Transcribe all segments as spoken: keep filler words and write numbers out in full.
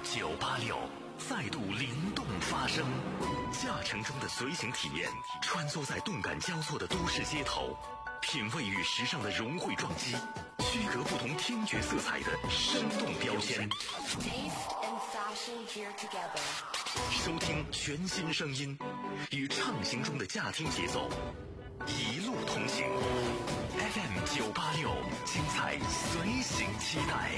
九八六再度灵动发声，驾乘中的随行体验，穿梭在动感交错的都市街头，品味与时尚的融汇撞击，区隔不同听觉色彩的生动标签。收听全新声音，与畅行中的驾听节奏，一路同行。F M 九八六，精彩随行期待。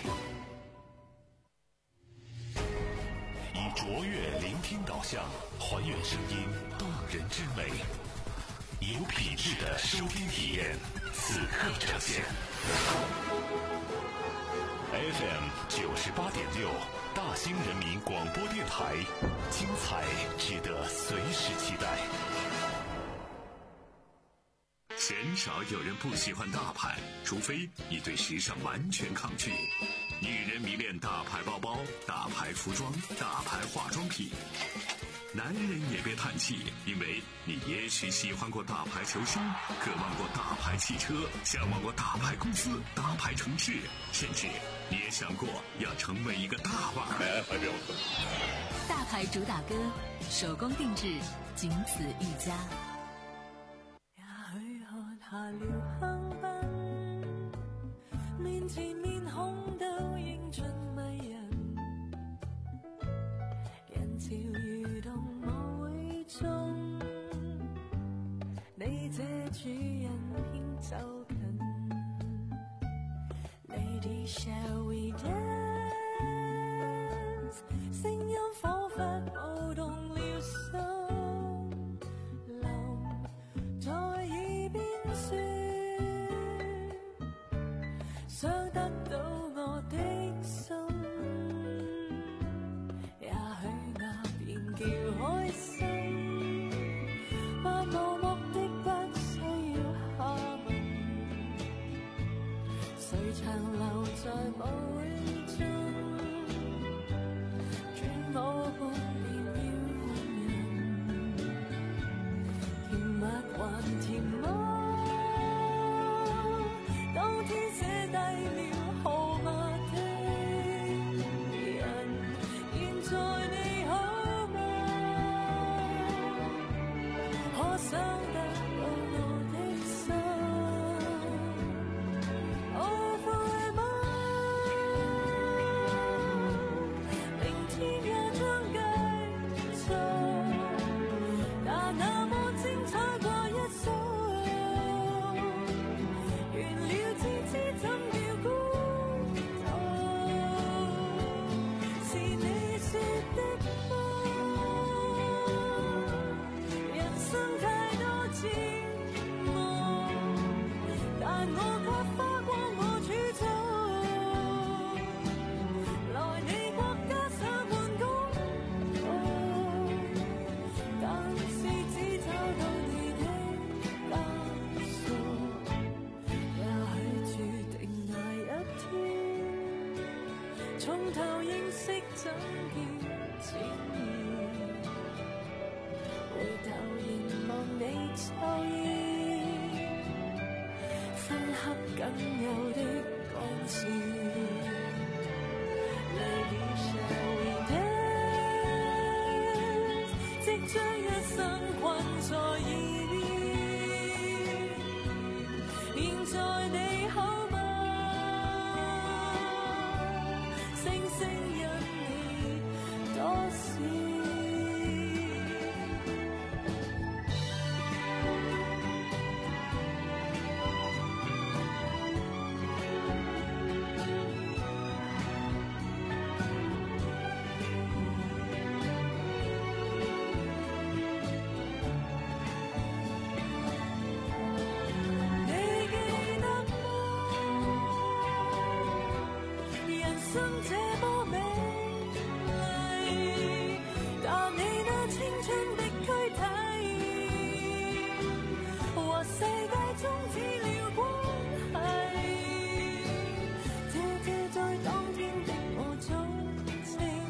以卓越聆听导向，还原声音动人之美，有品质的收听体验，此刻呈现。F M 九十八点六，大兴人民广播电台，精彩值得随时期待。鲜少有人不喜欢大牌，除非你对时尚完全抗拒。女人迷恋大牌包包、大牌服装、大牌化妆品。男人也别叹气，因为你也许喜欢过大牌球星，渴望过大牌汽车，向往过大牌公司、大牌城市，甚至你也想过要成为一个大腕儿。 大牌主打歌，手工定制，仅此一家。 也許看下了香檳，面前面孔都英俊迷人，人潮如同舞會中，你這主人偏走近。Lady shall we dance？ 聲音彷彿舞動了心，臨在耳邊說，想得到我的心，也許那便叫開心，漫無目的不需要下文，誰長留在舞會中，轉舞伴便要換人，甜蜜還甜蜜，當天寫低了號碼的人，現在你好嗎？可想得到我的心，懊悔嗎？明天也將繼續，但那麼精彩過一宿，完了至知怎叫孤獨，是你說的嗎？人生太多折磨，但我卻花光我儲蓄，來你國家想換工作，但是只找到你的家屬，也許注定那一天，從頭認識怎叫自然，回頭凝望你抽煙，分刻僅有的光線。Lady shall we dance？ 即將一生困在耳邊，現在你好嗎？星星因你多閃。你記得嗎？人生這麼美麗，但你那青春的軀體，和世界終止了關係。謝謝在當天的我總清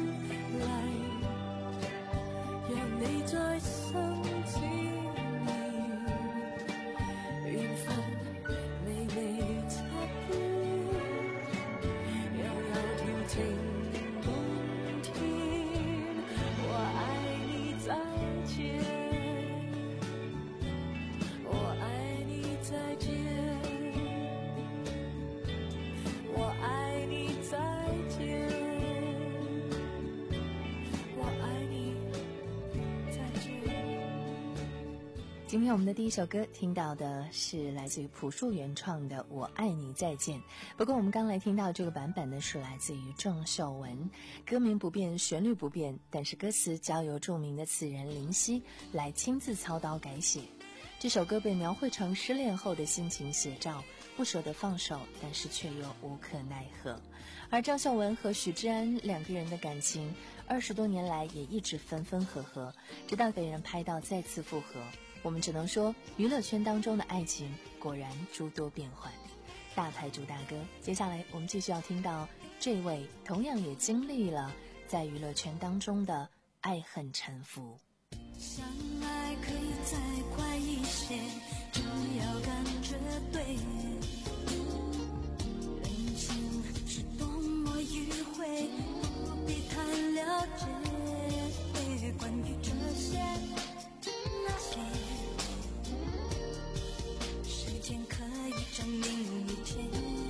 麗，讓你在心指面，緣分微微擦邊，又有條情今天我们的第一首歌听到的是来自于朴树原创的《我爱你再见》，不过我们刚来听到这个版本呢是来自于郑秀文，歌名不变，旋律不变，但是歌词交由著名的词人林夕来亲自操刀改写。这首歌被描绘成失恋后的心情写照，不舍得放手，但是却又无可奈何。而郑秀文和许志安两个人的感情二十多年来也一直分分合合，直到被人拍到再次复合。我们只能说，娱乐圈当中的爱情果然诸多变幻。大牌主打歌，接下来我们继续要听到这位同样也经历了在娱乐圈当中的爱恨沉浮。 相爱可以再快一些，只要感觉对，人情是多么迂回，不必太了解。关于这些那些，时间可以证明一切。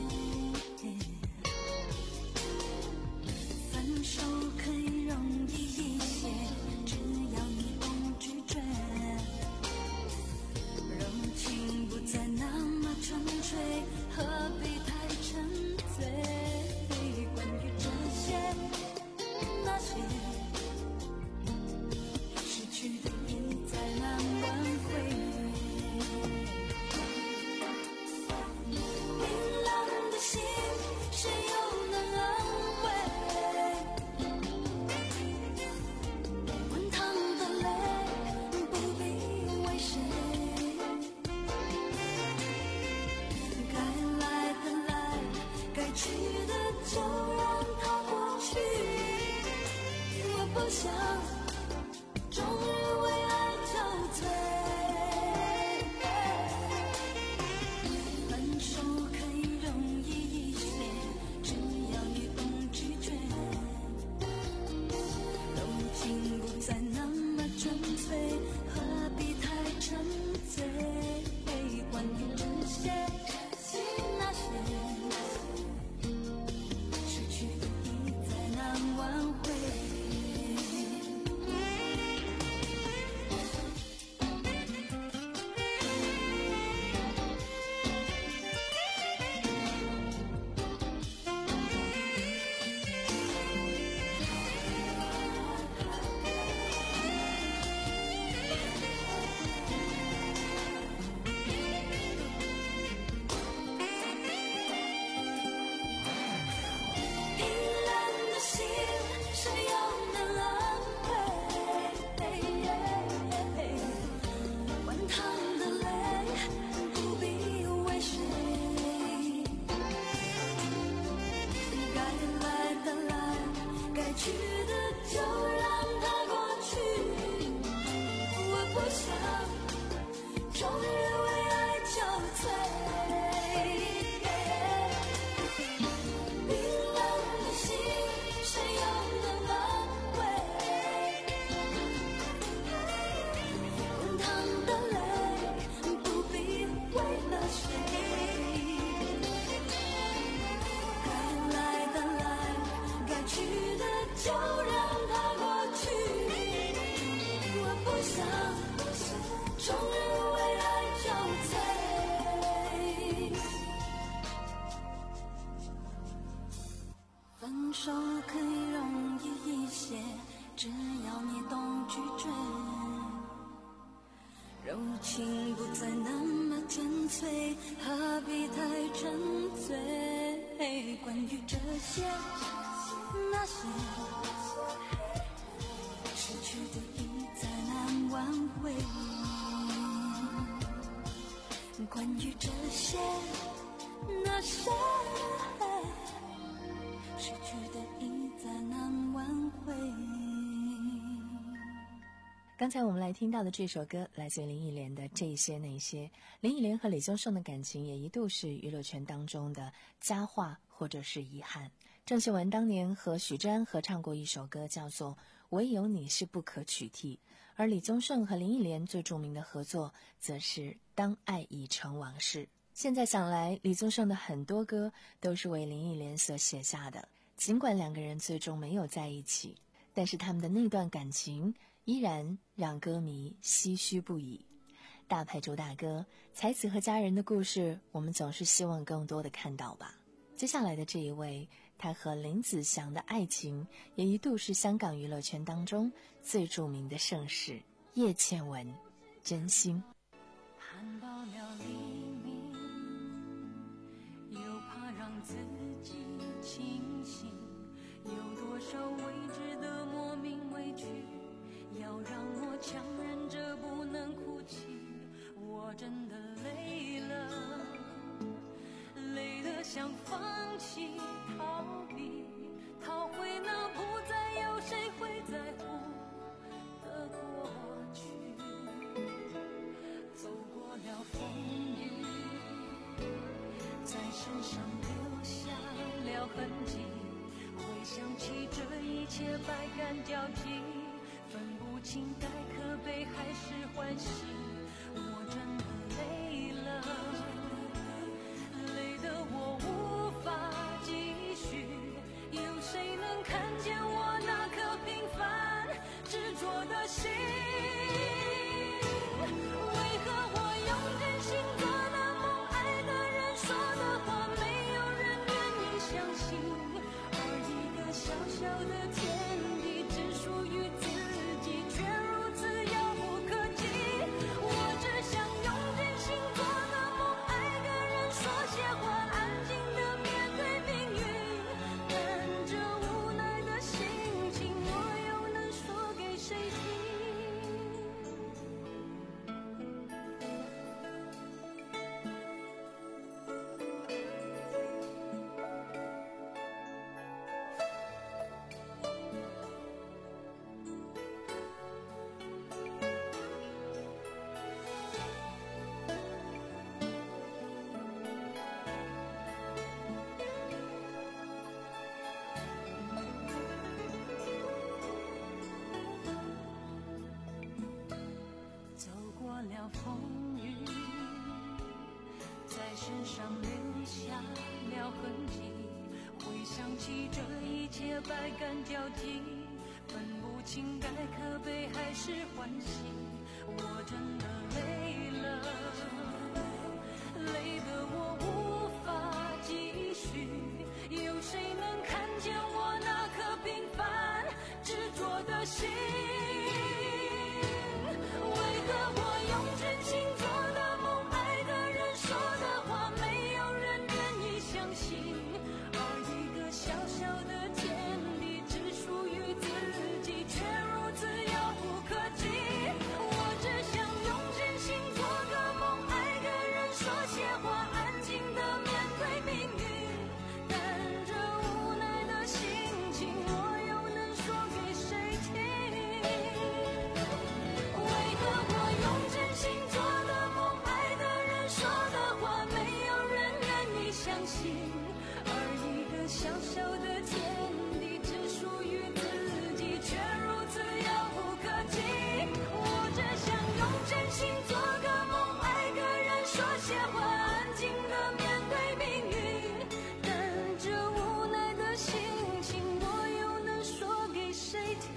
分手可以容易一些，只要你懂拒绝，柔情不再那么纯粹，何必太沉醉。关于这些那些，失去的已再难挽回。冰冷的心，谁又能安慰？滚烫的泪，不必为谁。该来的来，该去的就让它过去。我不想终日为爱憔悴。分手可以容易一些，只要你懂拒绝，柔情不再那么纯粹，何必太沉醉。关于这些那些，失去的已再难挽回。分手可以容易一些，只要你懂拒绝，柔情不再那么纯粹，何必太沉醉。关于这些那些，失去的已再难挽回。关于这些那些，失去的已再难挽回。 刚才我们来听到的这首歌来自林忆莲的《这些那些》。林忆莲和李宗盛的感情也一度是娱乐圈当中的佳话或者是遗憾。郑秀文当年和许志安合唱过一首歌叫做《唯有你是不可取替》，而李宗盛和林忆莲最著名的合作则是《当爱已成往事》。现在想来，李宗盛的很多歌都是为林忆莲所写下的，尽管两个人最终没有在一起，但是他们的那段感情依然让歌迷唏嘘不已。 大牌主打歌，才子和家人的故事，我们总是希望更多的看到吧。接下来的这一位，他和林子祥的爱情也一度是香港娱乐圈当中最著名的盛事。叶倩文，真心。 看饱了黎明，又怕让自己清醒，有多少未知的莫名委屈，要让我强忍着不能哭泣。我真的累了，累得想放弃逃避，逃回那不再有谁会在乎的过去。走过了风雨，在身上留下了痕迹，回想起这一切百感交集，分不清该可悲还是欢喜。我真的累了，累得我无法继续，有谁能看见我那颗平凡执着的心？为何我用真心做的梦，爱的人说的话，没有人愿意相信，而一个小小的天地只属于自己，却如此遥不可及。我只想用真心做的梦，爱个人说些话，安静的面对命运，但这无奈的心情，我又能说给谁听？走过了风雨，在身上留下了痕迹，回想起这一切百感交集，分不清该可悲还是欢喜。我真的累了，累得我无法继续，有谁能看见我那颗平凡执着的心？为何我用真心做的梦，爱的人说的话，没有人愿意相信，而一个小小的天地只属于自己，却如此遥不可及。我只想用真心做个梦，爱个人说些话，安静的面对命运，但这无奈的心情，我又能说给谁听？为何我用真心做的梦，爱的人说的话，没有人愿意相信，而一个小小的天地只属于自己，却如此遥不可及。我只想用真心做个梦，爱个人说些话，安静的面对命运，但这无奈的心情，我又能说给谁听？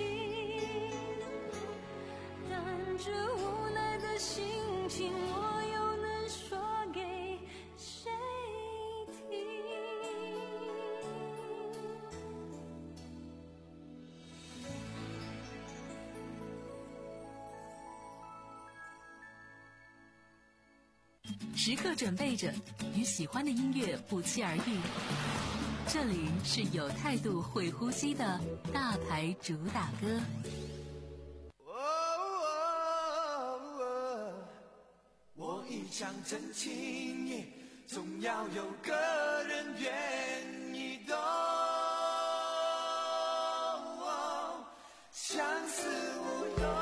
但这无奈的心情，我又能说给谁听？ 时刻准备着与喜欢的音乐不期而遇。这里是有态度、会呼吸的大牌主打歌。 我一腔真情也总要有个人愿意懂，相思无用。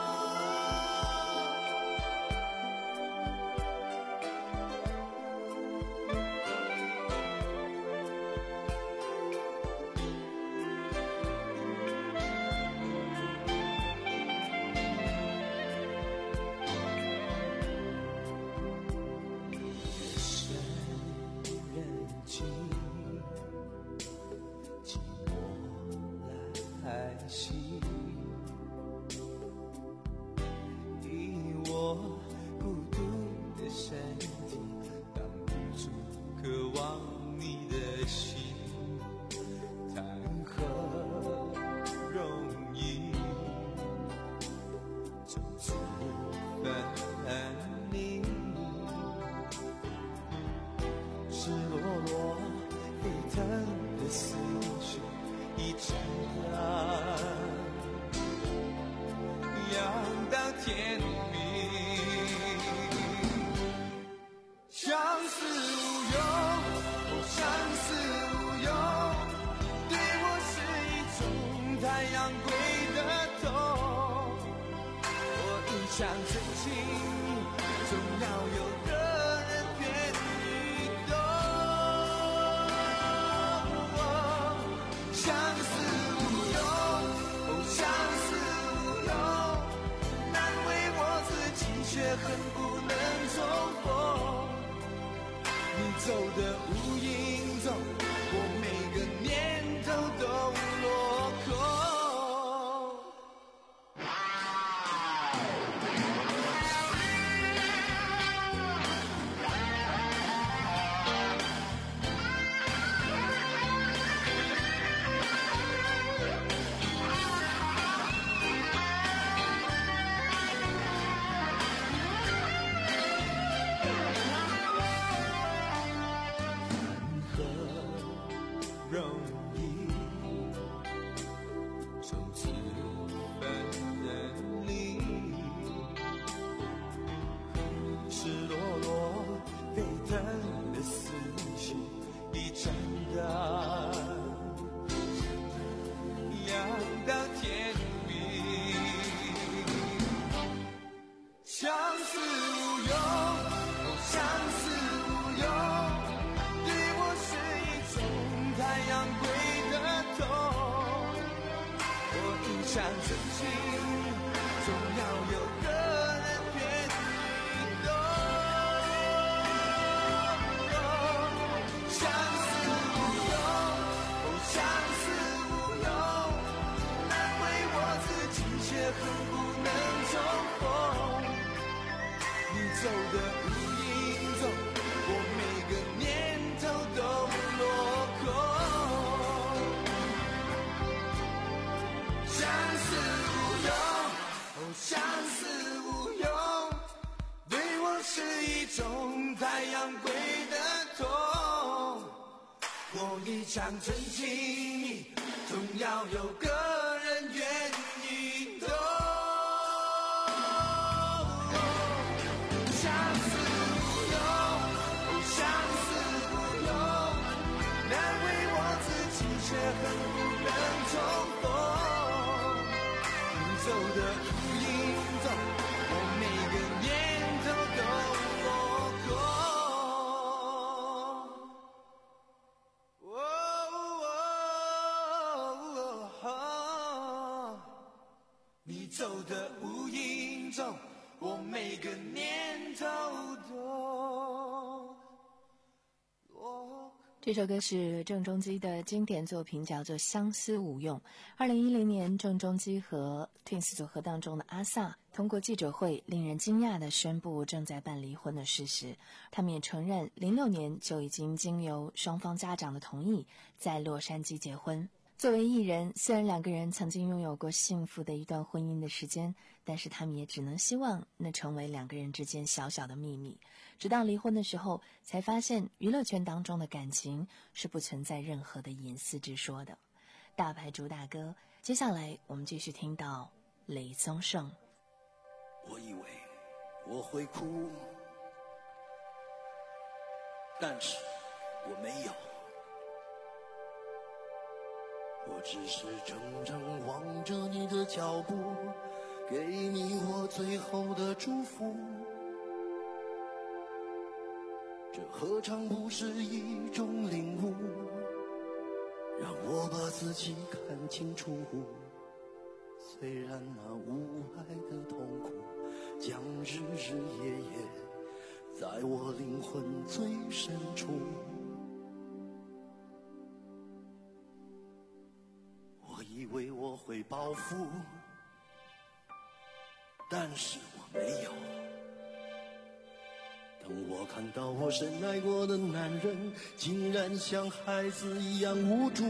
一盏灯，亮到天明。相思无用，哦，相思无用，对我是一种太阳归的痛。我一厢真情，总要有个人愿意懂。相思无用，哦，相思无用，难为我自己，却恨不能重逢。你走的无影踪，我每个念头都落空。容易从此分离，赤裸裸沸腾的思绪，一盏灯，亮到天明。相思无用，哦，相思无用，对我是一种太阳归的痛。我一厢真情，总要有个人愿意懂。相思无用，哦，相思无用，难为我自己，却恨不能重逢。你走的无影踪，我每个念头都落空。相思无用，哦，相思无用，对我是一种太阳归的痛。我一腔真情，总要有个人愿意懂。相思无用，哦，相思无用，难为我自己，却恨不能重逢。你走的无影踪，我每个念头都落空。哦哦哦，你走的无影踪，我每个念头都落。 这首歌是郑中基的经典作品，叫做《相思无用》。二零一零年，郑中基和 Twins 组合当中的阿 sa 通过记者会令人惊讶地宣布正在办离婚的事实。他们也承认，零六年就已经经由双方家长的同意，在洛杉矶结婚。作为艺人，虽然两个人曾经拥有过幸福的一段婚姻的时间，但是他们也只能希望那成为两个人之间小小的秘密。直到离婚的时候，才发现娱乐圈当中的感情是不存在任何的隐私之说的。大牌主打歌，接下来我们继续听到雷宗盛。 我以为我会哭，但是我没有。我只是怔怔望着你的脚步，给你我最后的祝福。这何尝不是一种领悟，让我把自己看清楚。虽然那无爱的痛苦将日日夜夜在我灵魂最深处。我以为我会报复，但是我没有。当我看到我深爱过的男人竟然像孩子一样无助，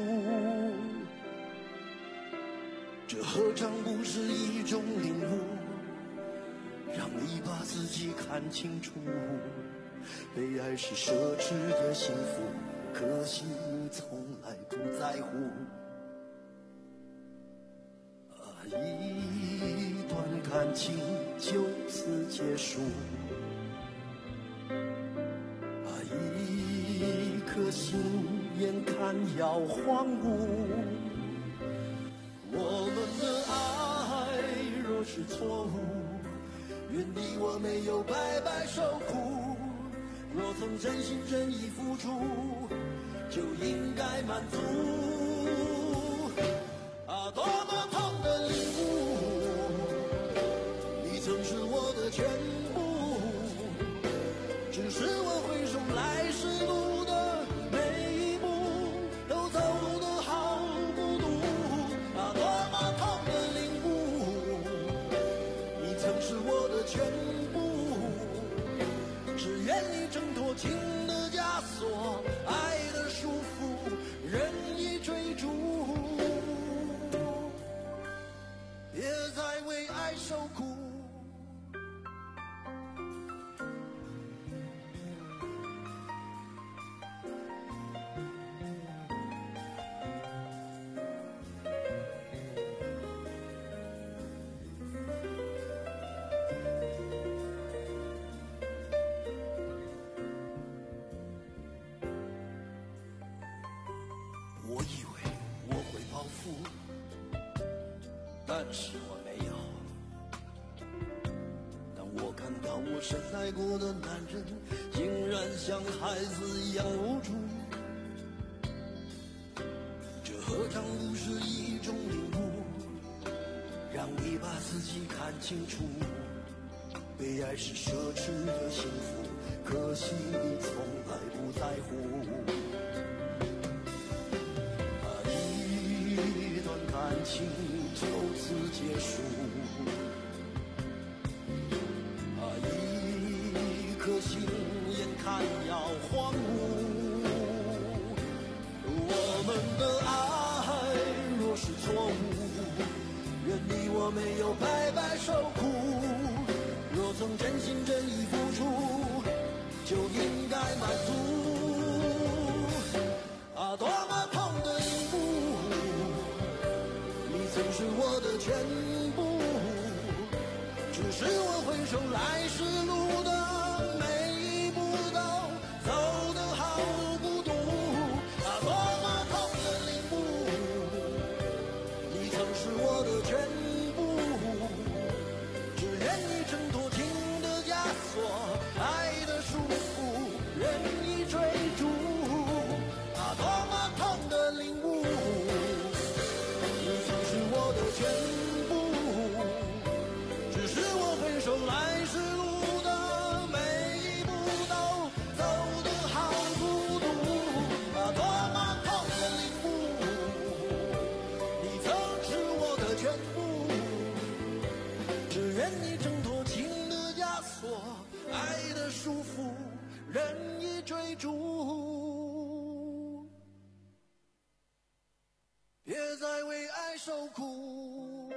这何尝不是一种领悟，让你把自己看清楚。被爱是奢侈的幸福，可惜你从来不在乎。 情就此结束。啊，一颗心眼看要荒芜，我们的爱若是错误，愿你我没有白白受苦。若曾真心真意付出，就应该满足。啊，多么痛的领悟，你曾是我的全部，只是我回首来时路的每一步都走得好孤独。啊，多么痛的领悟，你曾是我的全部，只愿你挣脱情的枷锁，爱的束缚，任意追逐，别再为爱受苦。我以为我会报复，但是我没有。当我看到我深爱过的男人竟然像孩子一样无助，这何尝不是一种领悟，让你把自己看清楚。被爱是奢侈的幸福，可惜你从来不在乎。感情就此结束，啊，一颗心眼看要荒芜。我们的爱若是错误，愿你我没有白白受苦。若曾真心真意付出，就应该满足。啊，多么痛的领悟，曾是我的全部，只是我回首来时路的每一步都走得好孤独。啊，多么痛的领悟，你曾是我的全部，只愿你挣脱情的枷锁，爱的束缚，任意追逐。啊，多么痛的领悟，全部，只是我回首来时路的每一步都走得好孤独。啊，多么痛的领悟，你曾是我的全部，只愿你挣脱情的枷锁，爱的束缚，任意追逐，别再为爱受苦。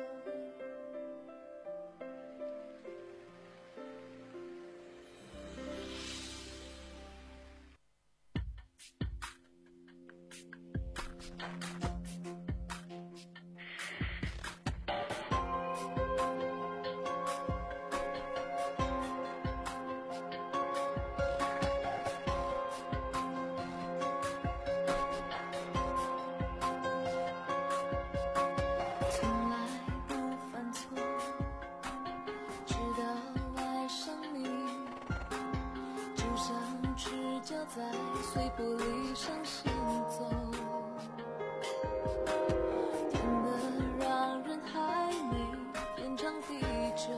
在碎玻璃上行走，甜得让人还没变长地久，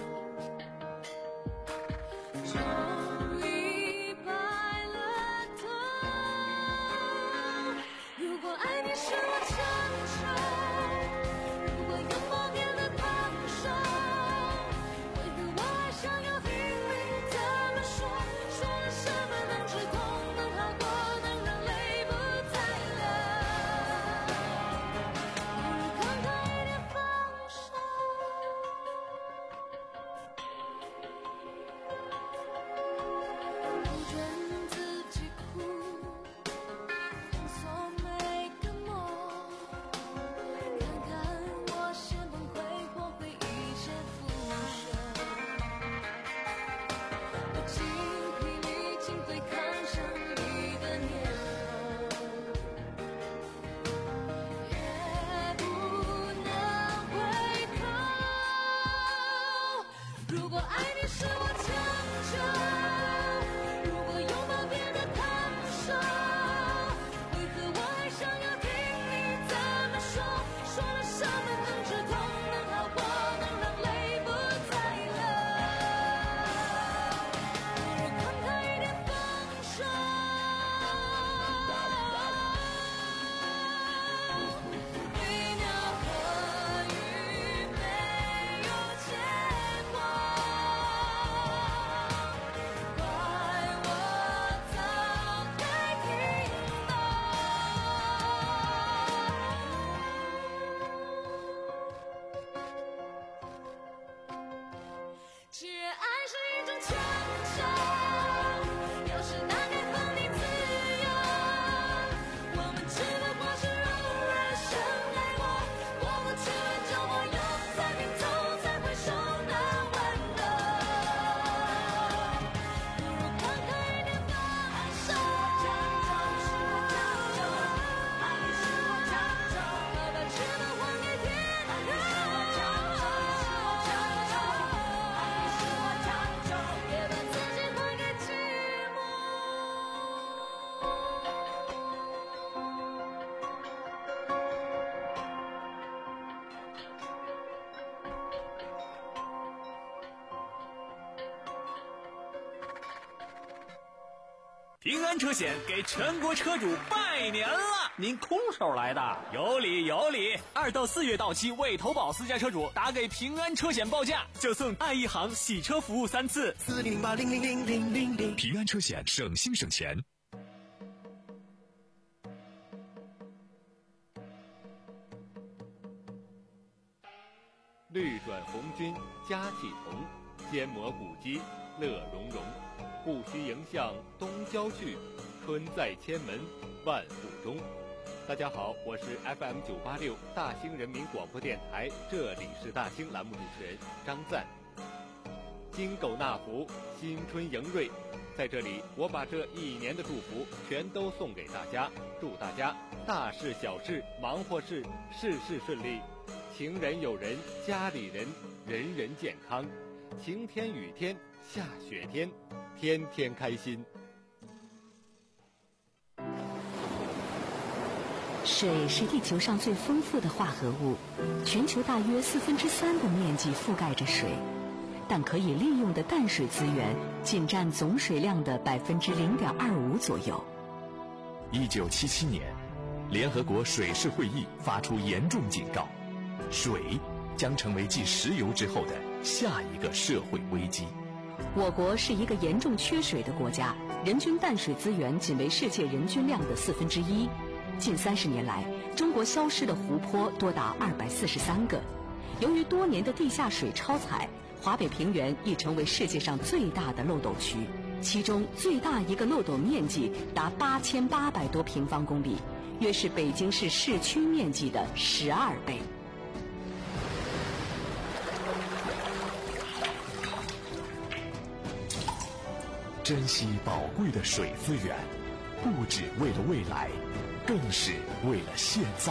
终于白了头。如果爱你是我成熟，如果拥抱变得放手，为何我还想要听你怎么说？说了什么能止痛，能好过，能让泪不平安车险给全国车主拜年了！ 您空手来的？ 有理有理！二到四月到期未投保私家车主，打给平安车险报价，就送爱一行洗车服务三次。 四零八零零零零零零， 平安车险省心省钱。 绿转红军佳气同，坚磨古肌乐融融。不须迎向东郊去，春在千门万户中。大家好，我是 F M 九八六大兴人民广播电台，这里是大兴栏目主持人张赞。金狗纳福，新春迎瑞，在这里我把这一年的祝福全都送给大家，祝大家大事小事忙活事事事顺利，情人友人家里人人人健康，晴天雨天下雪天天天开心。 水是地球上最丰富的化合物，全球大约四分之三的面积覆盖着水，但可以利用的淡水资源仅占总水量的百分之零点二五左右。 一九七七年，联合国水事会议发出严重警告，水将成为继石油之后的下一个社会危机。 我国是一个严重缺水的国家，人均淡水资源仅为世界人均量的四分之一。近三十年来，中国消失的湖泊多达二百四十三个。由于多年的地下水超采，华北平原已成为世界上最大的漏斗区，其中最大一个漏斗面积达八千八百多平方公里，约是北京市市区面积的十二倍。 珍惜宝贵的水资源，不只为了未来，更是为了现在。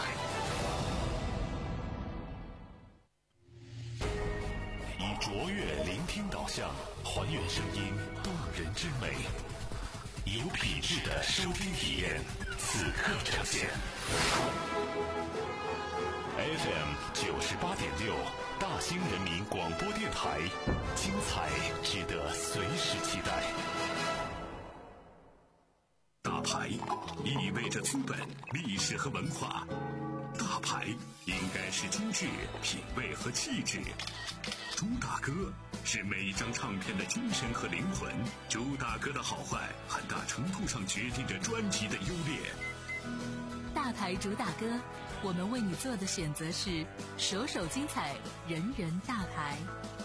以卓越聆听导向，还原声音动人之美，有品质的收听体验，此刻呈现。F M 九十八点六，大兴人民广播电台，精彩值得随时期待。大牌意味着资本、历史和文化，大牌应该是精致、品味和气质。朱大哥是每一张唱片的精神和灵魂，朱大哥的好坏很大程度上决定着专辑的优劣。 大牌主打歌，我们为你做的选择是首首精彩，人人大牌。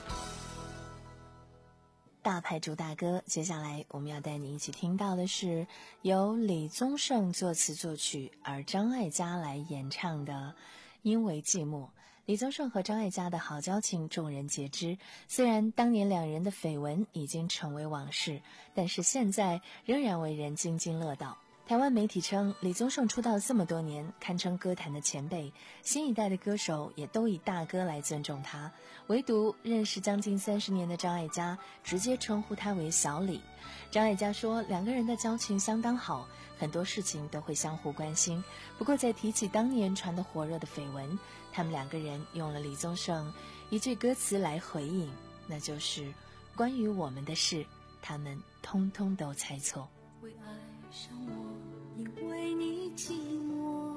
大牌主打歌，接下来我们要带你一起听到的是由李宗盛作词作曲，而张艾嘉来演唱的《因为寂寞》。李宗盛和张艾嘉的好交情众人皆知，虽然当年两人的绯闻已经成为往事，但是现在仍然为人津津乐道。台湾媒体称，李宗盛出道这么多年，堪称歌坛的前辈，新一代的歌手也都以大哥来尊重他，唯独认识将近三十年的张艾嘉直接称呼他为小李。张艾嘉说，两个人的交情相当好，很多事情都会相互关心。不过在提起当年传得火热的绯闻，他们两个人用了李宗盛一句歌词来回应，那就是关于我们的事，他们通通都猜错。 会爱上我，因为你寂寞，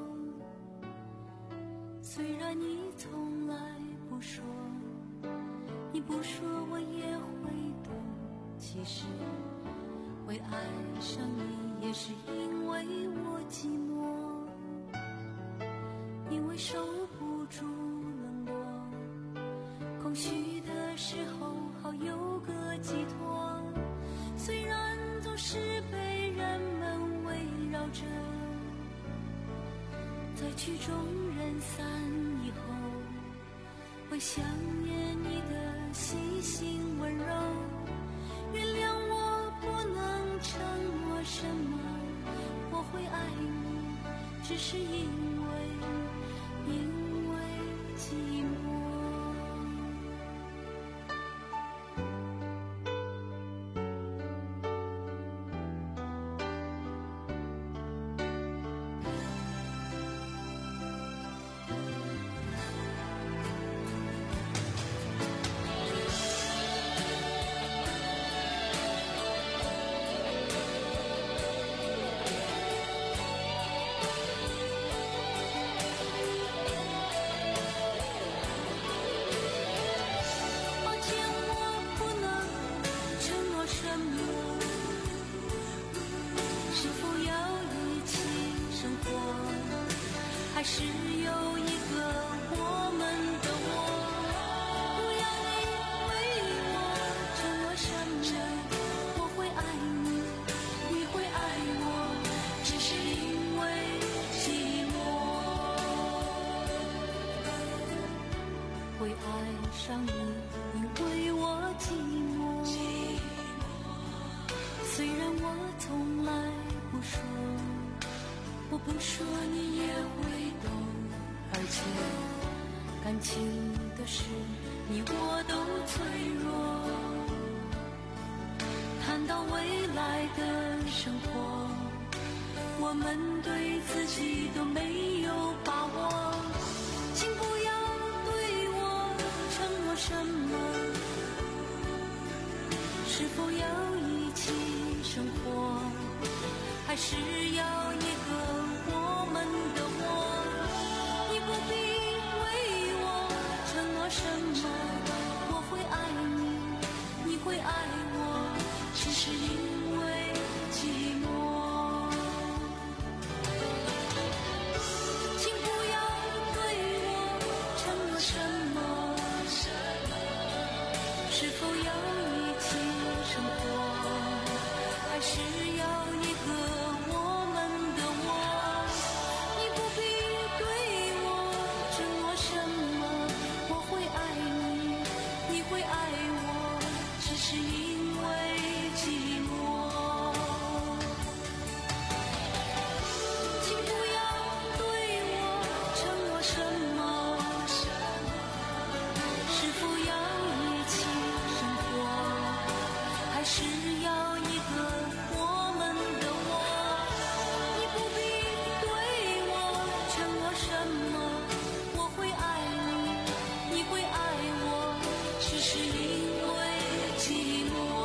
虽然你从来不说，你不说我也会懂，其实会爱上你也是因为我寂寞，因为受不住冷落，空虚的时候好有个寄托，虽然总是被人们围绕着，在曲终人散以后，会想念你的细心温柔，原谅我不能承诺什么，我会爱你，只是因为因为寂寞。 会爱上你，因为我寂寞。虽然我从来不说，我不说你也会懂，而且感情的事你我都脆弱。谈到未来的生活，我们对自己都没有把握。请不要对我承诺什么，是否要一起生活，还是要一个我们的我？你不必为我承诺什么，我会爱你，你会爱我，只是因为寂寞。请不要对我承诺什么，是否要一起生活，还是要一个我们的我？你不必对我承诺什么，我会爱你，你会爱我，只是因为寂寞。请不要对我承诺什么，是否要一起生活，还是要一个我们的我？你不必对我承诺什么，我会爱你，你会爱我，只是因为寂寞。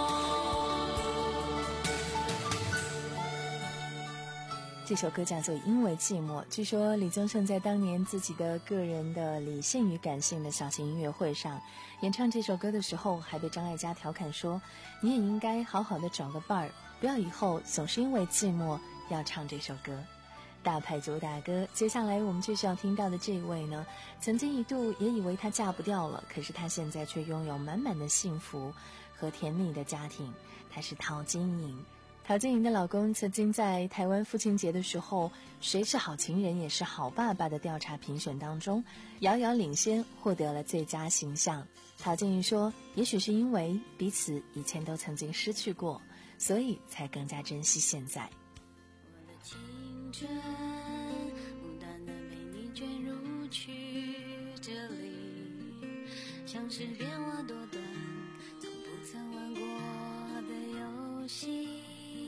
这首歌叫做《因为寂寞》。据说李宗盛在当年自己的个人的理性与感性的小型音乐会上演唱这首歌的时候，还被张艾嘉调侃说：“你也应该好好的找个伴儿，不要以后总是因为寂寞要唱这首歌。”大牌主打歌，接下来我们继续要听到的这位呢，曾经一度也以为她嫁不掉了，可是她现在却拥有满满的幸福和甜蜜的家庭。她是陶晶莹。陶晶莹的老公曾经在台湾父亲节的时候，谁是好情人也是好爸爸的调查评选当中遥遥领先，获得了最佳形象。陶晶莹说，也许是因为彼此以前都曾经失去过，所以才更加珍惜现在。 我的青春无端的被你卷入曲折里，像是变化多端从不曾玩过的游戏。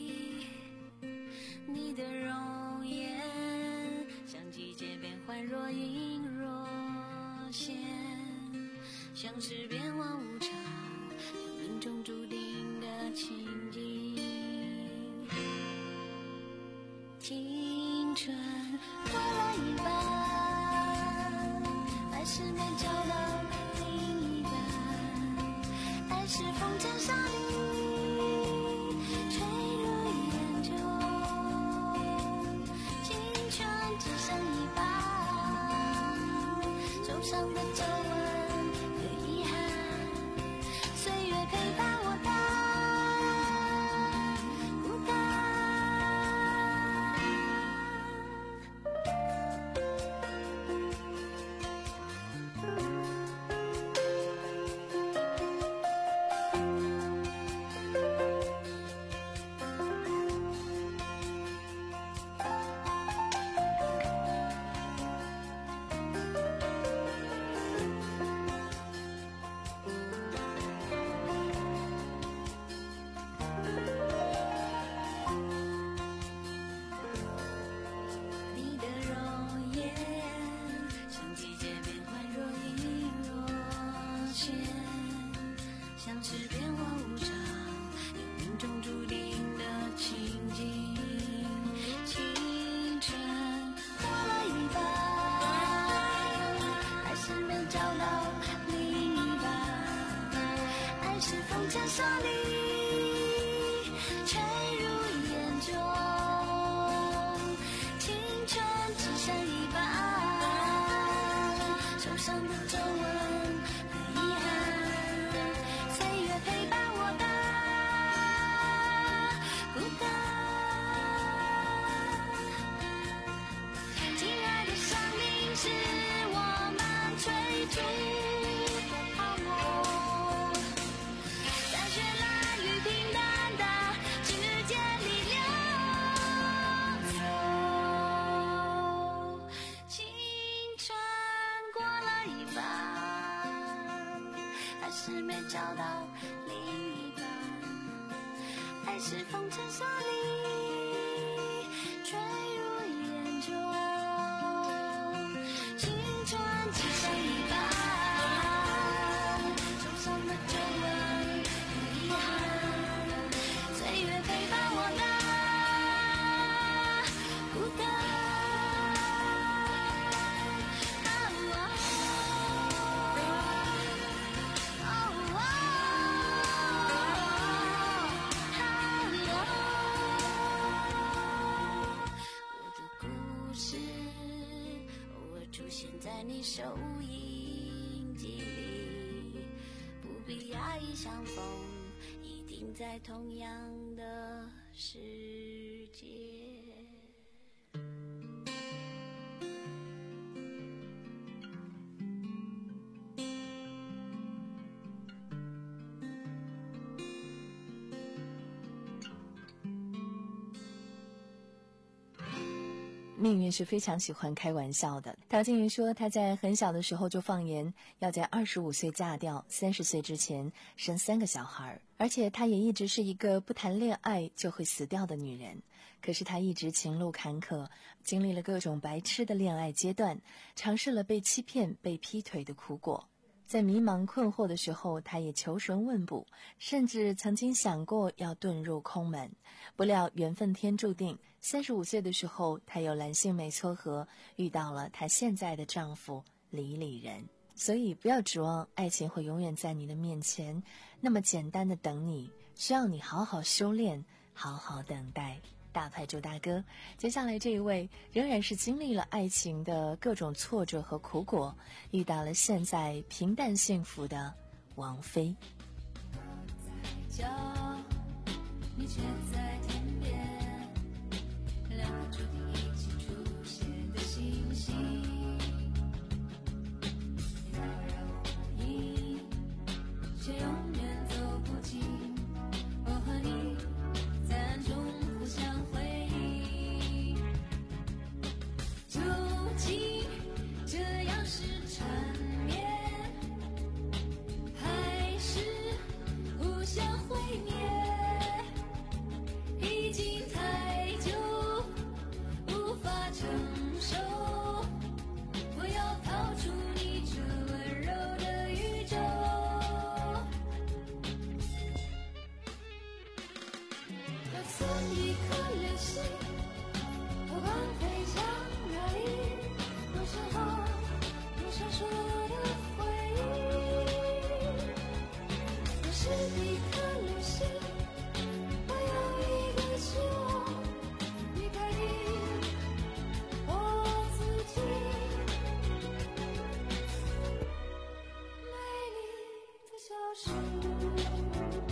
你的容颜像季节变换若隐若现，像是变幻无常有命中注定的情景。青春过了一半，还是没找到另一半，爱是风筝上你吹入眼中，青春只剩一半，手上的皱纹和遗憾，岁月陪伴我的孤单。你的容颜像季节变换若隐若现，像是变化无常有命中注定的情景。青春过了一半，还是没找到另一半，爱是风筝上你吹入眼中，青春只剩一半，手上的皱纹和遗憾，岁月陪伴我的孤单。亲爱的，生命是我们追逐是没找到另一半，爱是风尘沙砾坠入眼中，青春只剩一半，受伤的皱纹和遗憾，岁月陪伴我的孤单。在你收音机里，不必压抑相逢，一定在同样的世界。 命运是非常喜欢开玩笑的。陶晶莹说，她在很小的时候就放言要在二十五岁嫁掉，三十岁之前生三个小孩，而且她也一直是一个不谈恋爱就会死掉的女人。可是她一直情路坎坷，经历了各种白痴的恋爱阶段，尝试了被欺骗、被劈腿的苦果。在迷茫困惑的时候，他也求神问卜，甚至曾经想过要遁入空门。不料缘分天注定，三十五岁的时候，他有蓝心湄撮合，遇到了她现在的丈夫李李仁。所以不要指望爱情会永远在你的面前那么简单的等你，需要你好好修炼，好好等待。大牌祝大哥，接下来这一位仍然是经历了爱情的各种挫折和苦果，遇到了现在平淡幸福的王菲。 在家，你却在天边，两个注定一起出现的星星，你若然无意，却永远走不近。我和你在暗中互相回忆，究竟这样是缠绵，还是互相毁灭？已经太久无法承受，我要逃出你这温柔的宇宙。就算一颗流星，不管飞向哪里，有时候有闪烁的回忆。我是一颗流星，我有一个希望，离开你，我自己。美丽的消失。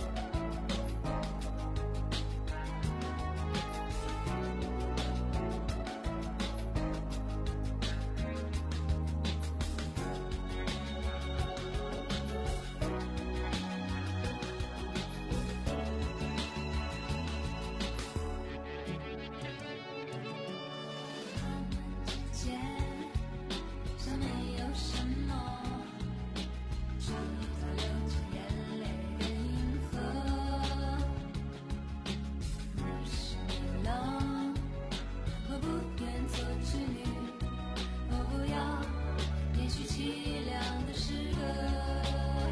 像没有什么，直到流着眼泪的银河。你是女郎，我不愿做织女，我不要延续凄凉的诗歌。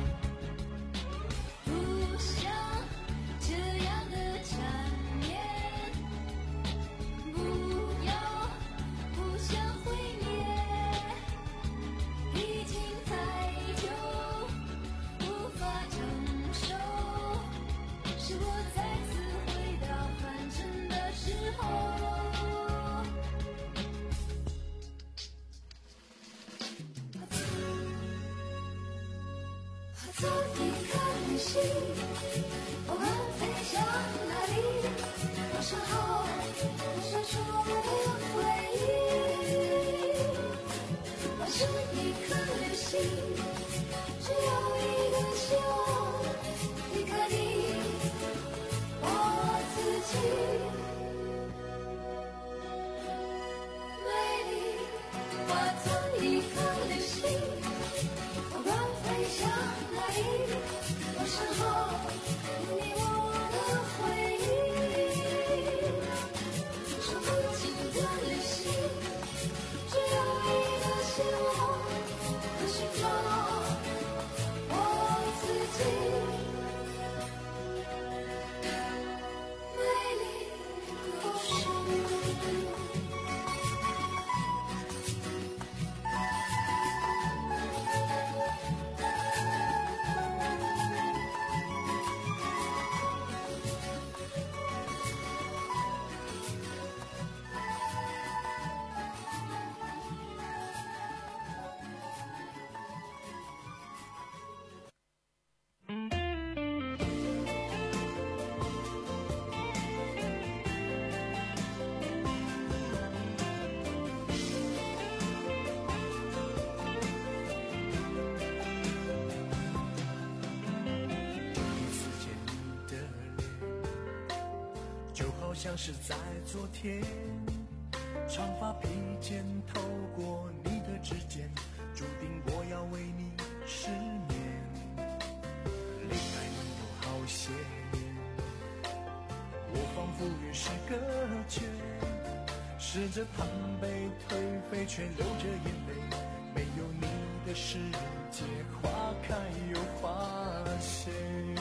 不想这样的缠绵，不要互相毁灭。已经太久无法承受，是我再次回到凡尘的时候。化作一颗流星，不管飞向哪里，我身后有闪烁的回忆。我是一颗流星，只有一个希望，离开你，我自己。美丽化作一颗流星，不管飞向哪里。 像是在昨天。长发披肩透过你的指尖，注定我要为你失眠。离开你有好些年，我仿佛与世隔绝，试着贪杯颓废，却流着眼泪。没有你的世界，花开又花谢。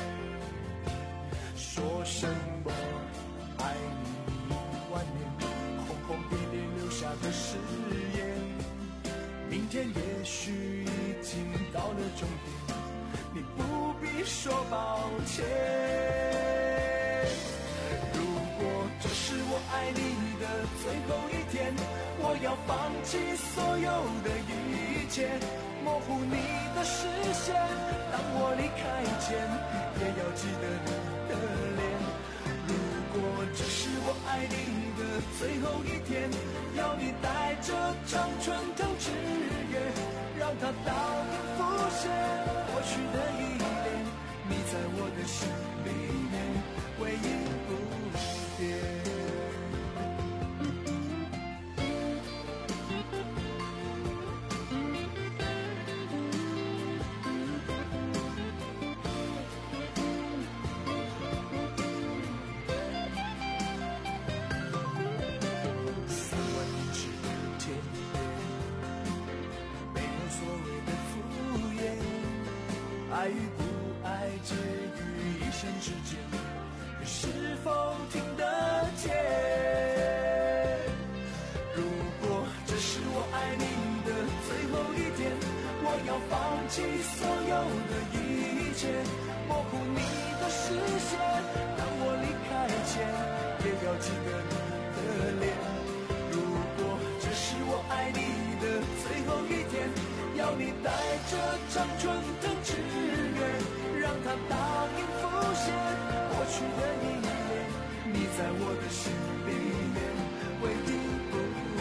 说什么爱你一万年，轰轰烈烈留下的誓言，明天也许已经到了终点，你不必说抱歉。如果这是我爱你的最后一天，我要放弃所有的一切，模糊你的视线，当我离开前也要记得你的脸。如果这是我爱你的最后一天，要你带着常春藤之约，让它倒影浮现过去的依恋，你在我的心里面唯一不变。爱与不爱介于一线之间，你是否听得见？如果这是我爱你的最后一天，我要放弃所有的一切，模糊你的视线，当我离开前也要记得你的脸。如果这是我爱你的最后一天，要你带着常春藤之约，让它倒影浮现过去的依恋，你在我的心里面唯一不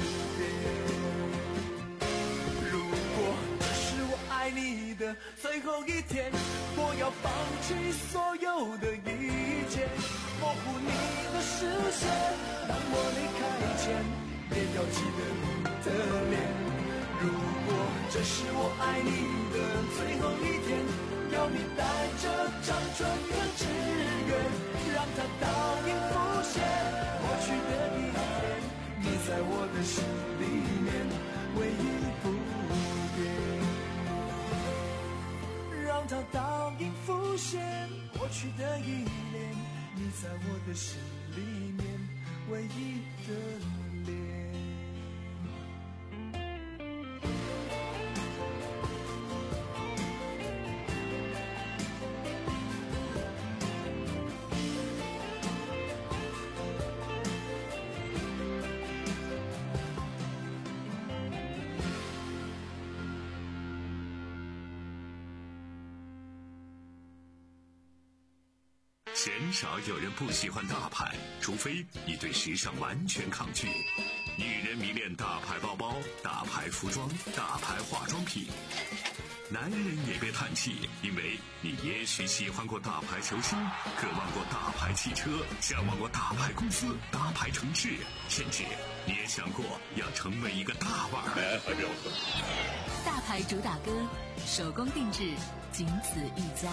变。如果这是我爱你的最后一天，我要放弃所有的一切，模糊你的视线，当我离开前也要记得你的脸。如果这是我爱你的最后一天，要你带着常春藤之约，让它倒影浮现过去的依恋，你在我的心里面唯一不变。让它倒影浮现过去的依恋，你在我的心里面唯一的脸。 鲜少有人不喜欢大牌，除非你对时尚完全抗拒。女人迷恋大牌包包、大牌服装、大牌化妆品。男人也别叹气，因为你也许喜欢过大牌球星，渴望过大牌汽车，向往过大牌公司、大牌城市，甚至你也想过要成为一个大腕儿。 大牌主打歌，手工定制，仅此一家。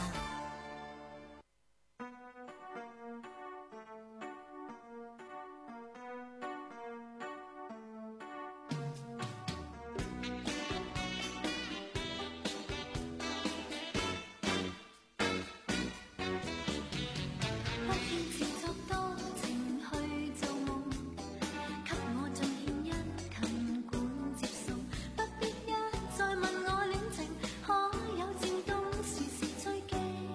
不必一再問我戀情，可有漸凍時時最驚。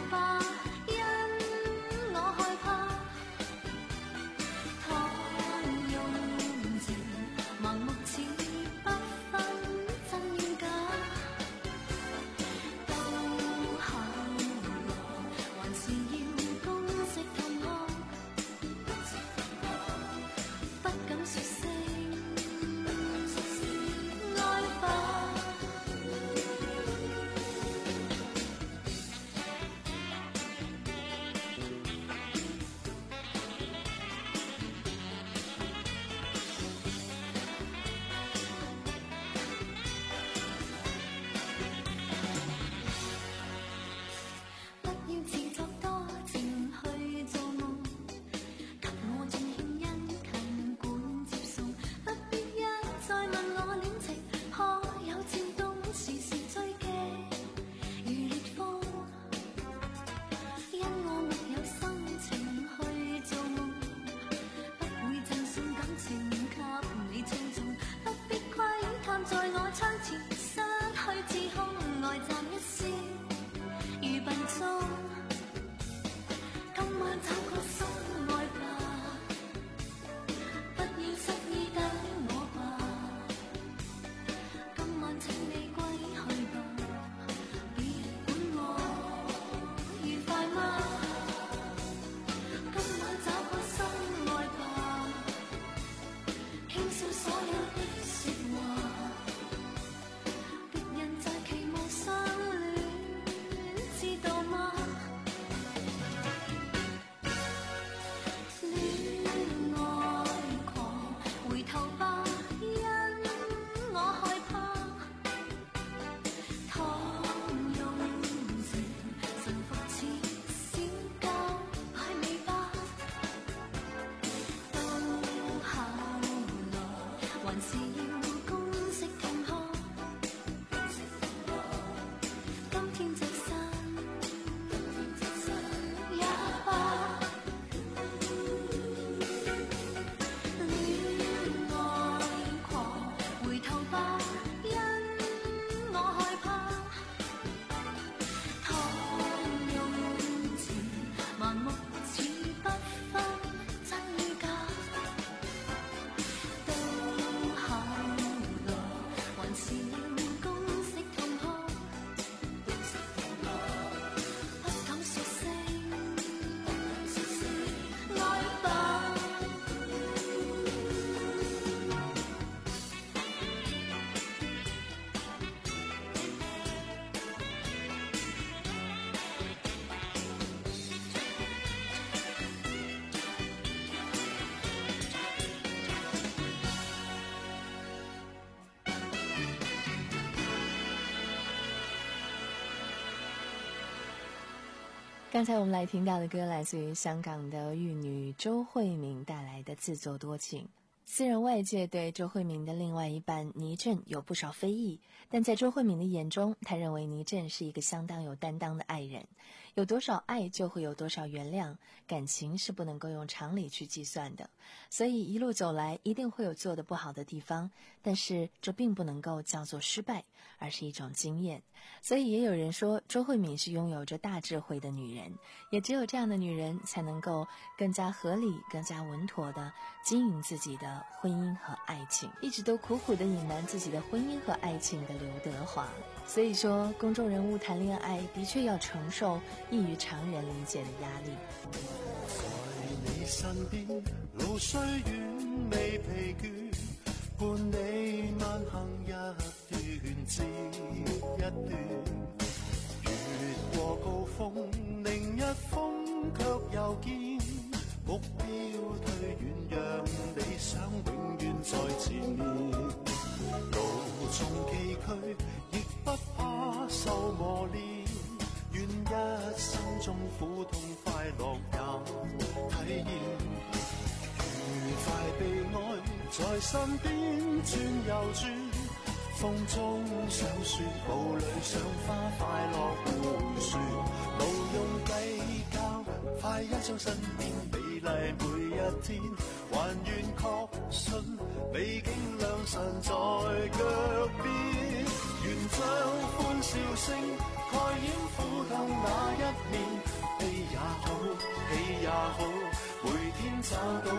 吧，因我害怕。倘用情盲目似不分真與假，到後來還是要公式同學，不敢說聲愛吧。不要自作多情去做夢，給我盡獻殷勤管接送，不必一再問我戀情可有漸凍，時時追擊如烈風，因我沒有心情去做夢，不會贈送感情給你輕重，不必窺探在我窗前失去自控，呆站一笑如笨鐘，今晚找個心愛吧，不要失意等我吧，今晚請你歸去吧，別管我愉快嗎？今晚找個心愛吧，傾訴所有的説話，別人在期望相戀，知道嗎？戀愛狂，回頭吧，因我害怕。倘用情臣服似小狗，愛你吧。到後來還是要公式同學，今天就散也罷。戀愛狂，回頭吧，因我害怕。倘用情盲目似不分真與假，到後來還是要公式同學，不敢說聲愛吧。 刚才我们来听到的歌来自于香港的玉女周慧敏带来的《自作多情》。私人外界对周慧敏的另外一半倪震有不少非议，但在周慧敏的眼中，他认为倪震是一个相当有担当的爱人。有多少爱就会有多少原谅，感情是不能够用常理去计算的，所以一路走来一定会有做得不好的地方，但是这并不能够叫做失败，而是一种经验。所以也有人说周慧敏是拥有着大智慧的女人，也只有这样的女人才能够更加合理更加稳妥地经营自己的婚姻和爱情。一直都苦苦地隐瞒自己的婚姻和爱情的刘德华，所以说公众人物谈恋爱的确要承受异于常人理解的压力。 在你身邊，路雖遠未疲倦，伴你慢行一段接一段，越過高峰，另一峰卻又見，目標推遠，讓理想永遠在前面，路縱崎嶇，亦不怕受磨練，願一生中苦痛快樂也體驗，愉快被愛在身邊轉又轉，風中想說霧裏賞花快樂迴旋，無用計較，快欣賞身邊美麗每一天，還願確信美景良辰在腳邊，願將歡笑聲蓋掩苦痛那一面，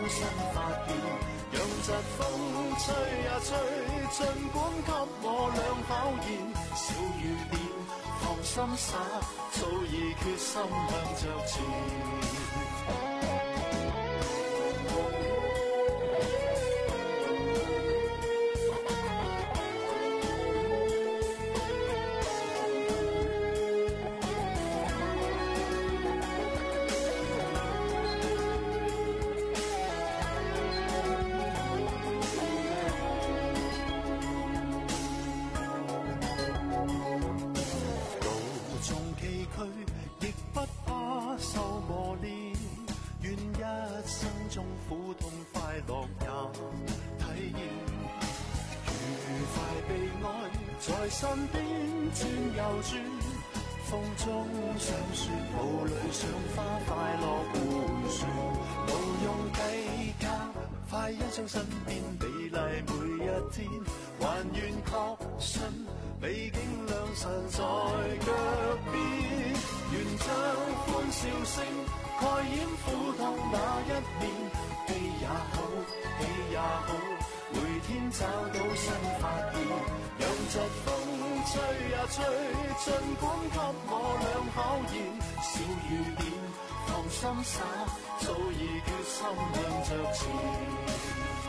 新發現，讓疾風吹呀吹，儘管給我倆考驗，小雨點放心灑，早已決心向着前。身邊轉又轉，風中想說霧裏賞花，快樂迴旋，無用計較，快欣賞身邊美麗每一天，還願確信美景良辰在腳邊，願將歡笑聲蓋掩苦痛那一面，悲也好，喜也好，每天找到新發現。讓疾風吹呀吹，儘管給我倆考驗，小雨點放心灑，早已決心向着前。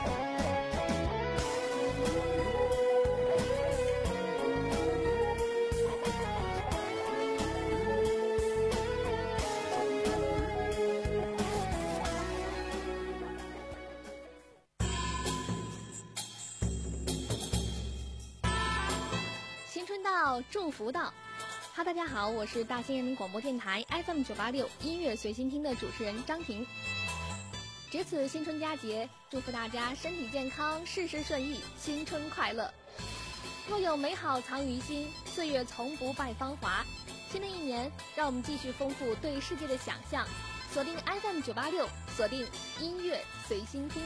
祝福到，哈，大家好，我是大兴人民广播电台 F M 九八六音乐随心听的主持人张婷。值此新春佳节，祝福大家身体健康，事事顺意，新春快乐。若有美好藏于心，岁月从不败芳华。新的一年，让我们继续丰富对世界的想象，锁定 F M 九八六，锁定音乐随心听。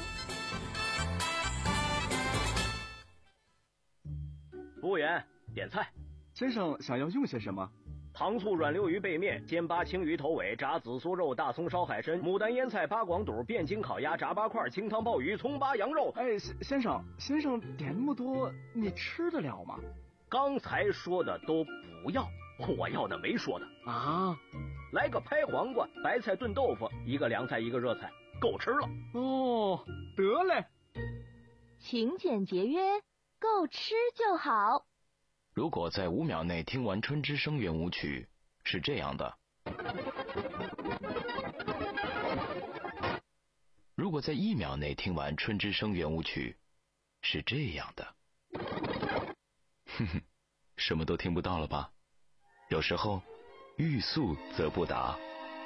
服务员，点菜。 先生想要用些什么？ 糖醋软溜鱼背面、煎巴青鱼头尾、炸紫苏肉、大葱烧海参、牡丹腌菜、八广肚、汴京烤鸭、炸八块、清汤鲍鱼、葱巴羊肉。 哎，先生，先生点那么多，你吃得了吗？ 刚才说的都不要，我要的没说的啊。 来个拍黄瓜、白菜炖豆腐，一个凉菜，一个热菜，够吃了。 哦，得嘞。 勤俭节约，够吃就好。 如果在五秒内听完春之声圆舞曲，是这样的；如果在一秒内听完春之声圆舞曲，是这样的。哼哼，什么都听不到了吧？有时候，欲速则不达。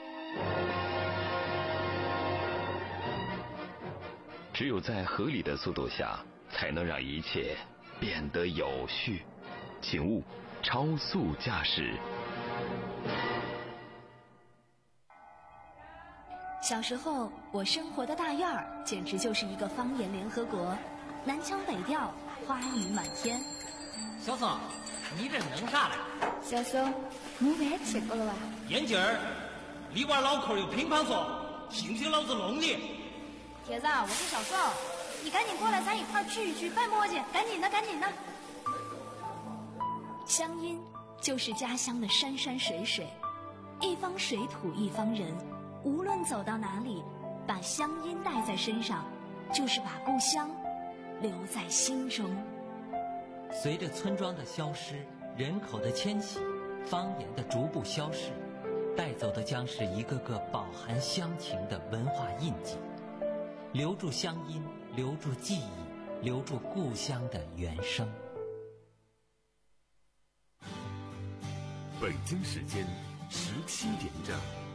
只有在合理的速度下，才能让一切变得有序。请勿超速驾驶。 小时候，我生活的大院儿简直就是一个方言联合国，南腔北调，花语满天。 小宋，你这弄啥嘞？ 小宋，你别吃过了吧？ 眼镜儿，里边脑壳有乒乓球，信不信老子弄你？ 铁子，我是小宋，你赶紧过来，咱一块儿聚一聚，别磨叽，赶紧的，赶紧的。乡音就是家乡的山山水水，一方水土一方人，无论走到哪里，把乡音带在身上，就是把故乡留在心中。 随着村庄的消失，人口的迁徙，方言的逐步消逝，带走的将是一个个饱含乡情的文化印记。留住乡音，留住记忆，留住故乡的原声。 北京时间十七点整。